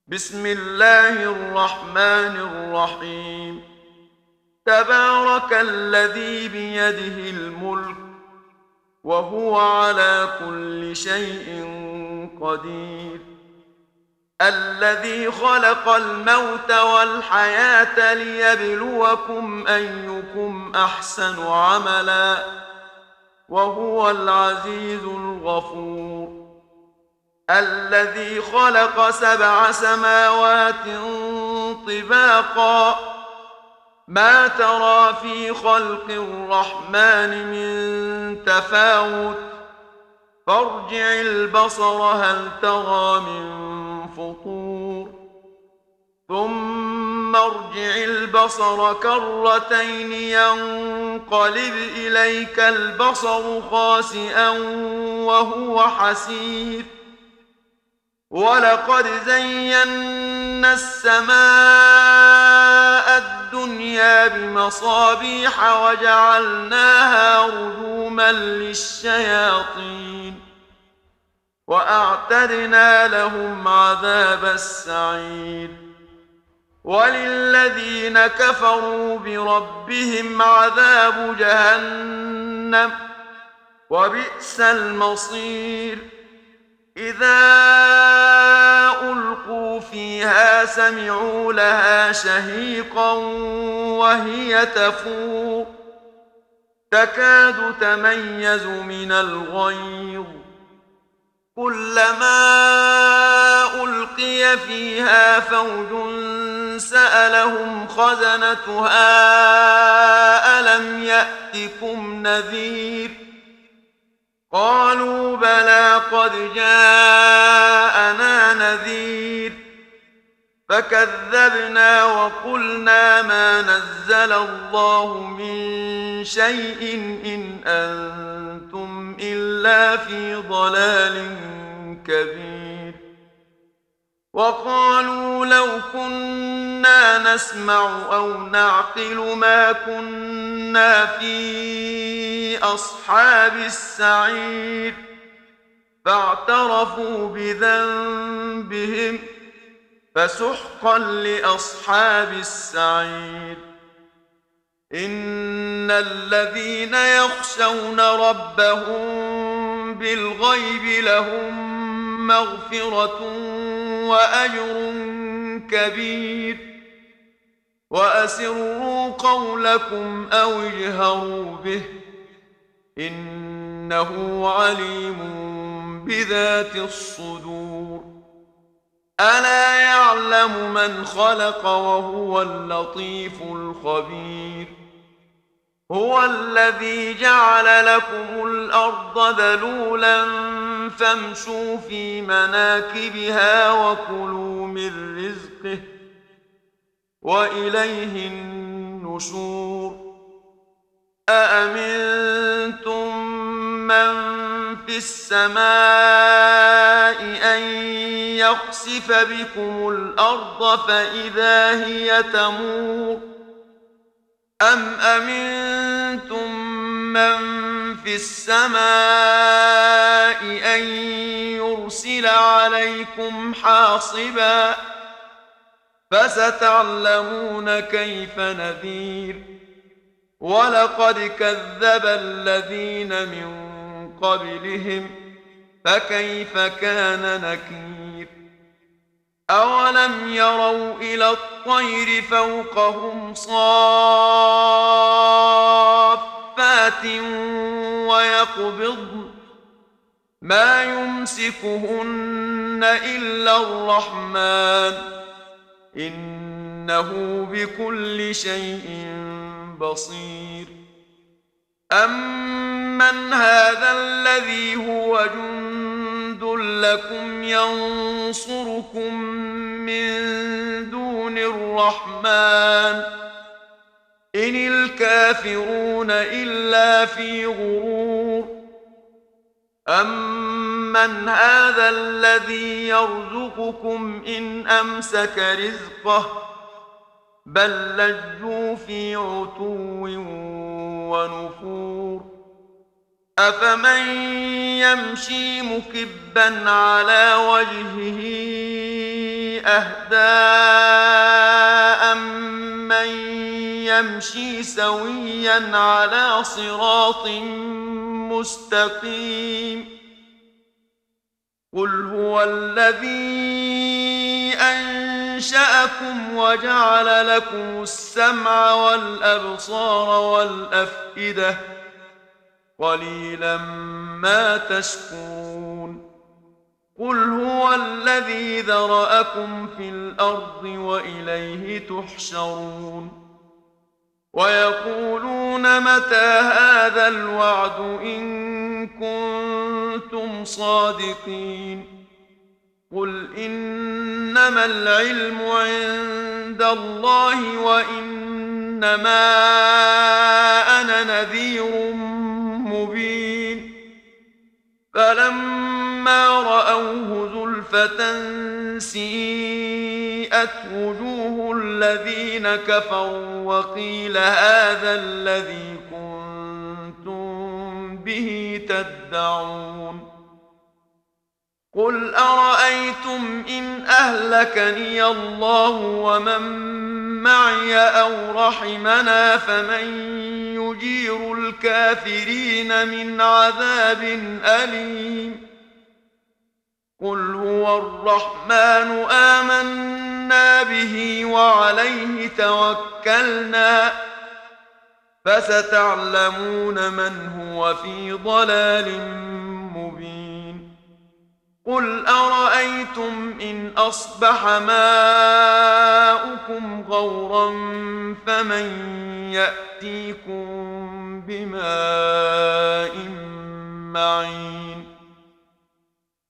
بسم الله الرحمن الرحيم. تبارك الذي بيده الملك وهو على كل شيء قدير. الذي خلق الموت والحياة ليبلوكم أيكم أحسن عملا وهو العزيز الغفور. الذي خلق 7 سماوات طباقا ما ترى في خلق الرحمن من تفاوت فارجع البصر هل ترى من فطور ثم ارجع البصر كرتين ينقلب إليك البصر خاسئا وهو حسير. ولقد زينا السماء الدنيا بمصابيح وجعلناها رجوما للشياطين وأعتدنا لهم عذاب السعير. وللذين كفروا بربهم عذاب جهنم وبئس المصير. إذا ألقوا فيها سمعوا لها شهيقا وهي تفور تكاد تميز من الغيظ كلما ألقي فيها فوج سألهم خزنتها ألم يأتكم نذير قالوا بلى قد جاءنا نذير فكذبنا وقلنا ما نزل الله من شيء إن أنتم إلا في ضلال كبير. وقالوا لو كنا نسمع أو نعقل ما كنا في أصحاب السعير فاعترفوا بذنبهم فسحقا لأصحاب السعير. إن الذين يخشون ربهم بالغيب لهم مغفرة وأجر كبير. وأسروا قولكم أو اجهروا به إنه عليم بذات الصدور. ألا يعلم من خلق وهو اللطيف الخبير. هو الذي جعل لكم الأرض ذلولا فامشوا في مناكبها وكلوا من رزقه وإليه النشور. أأمنتم من في السماء أن يخسف بكم الأرض فإذا هي تمور أم أمنتم من في السماء أن يرسل عليكم حاصبا فستعلمون كيف نذير. ولقد كذب الذين من قبلهم فكيف كان نكير. أولم يروا إلى الطير فوقهم صافات ويقبضن ما يمسكهن إلا الرحمن إنه بكل شيء بصير. أمن هذا الذي هو جند لكم ينصركم من دون الرحمن إن الكافرون إلا في غرور. أمن هذا الذي يرزقكم إن أمسك رزقه بل لجوا في عتو ونفور. أفمن يمشي مكبا على وجهه أهدى أمن يمشي سويا على صراط مستقيم قل هو الذي أنشأكم وجعل لكم السمع والأبصار والأفئدة قليلا ما تشكرون قل هو الذي ذرأكم في الأرض وإليه تحشرون ويقولون متى هذا الوعد إن كنتم صادقين قل إنما العلم عند الله وإنما أنا نذير مبين فلما رأوه زلفة سيئت وجوه الذين كفروا وقيل هذا الذي كنتم به تدعون قل أرأيتم إن أهلكني الله ومن معي أو رحمنا فمن يجير الكافرين من عذاب أليم قل هو الرحمن آمنا به وعليه توكلنا فستعلمون من هو في ضلال مبين قل أرأيتم إن أصبح ماؤكم غورا فمن يأتيكم بماء معين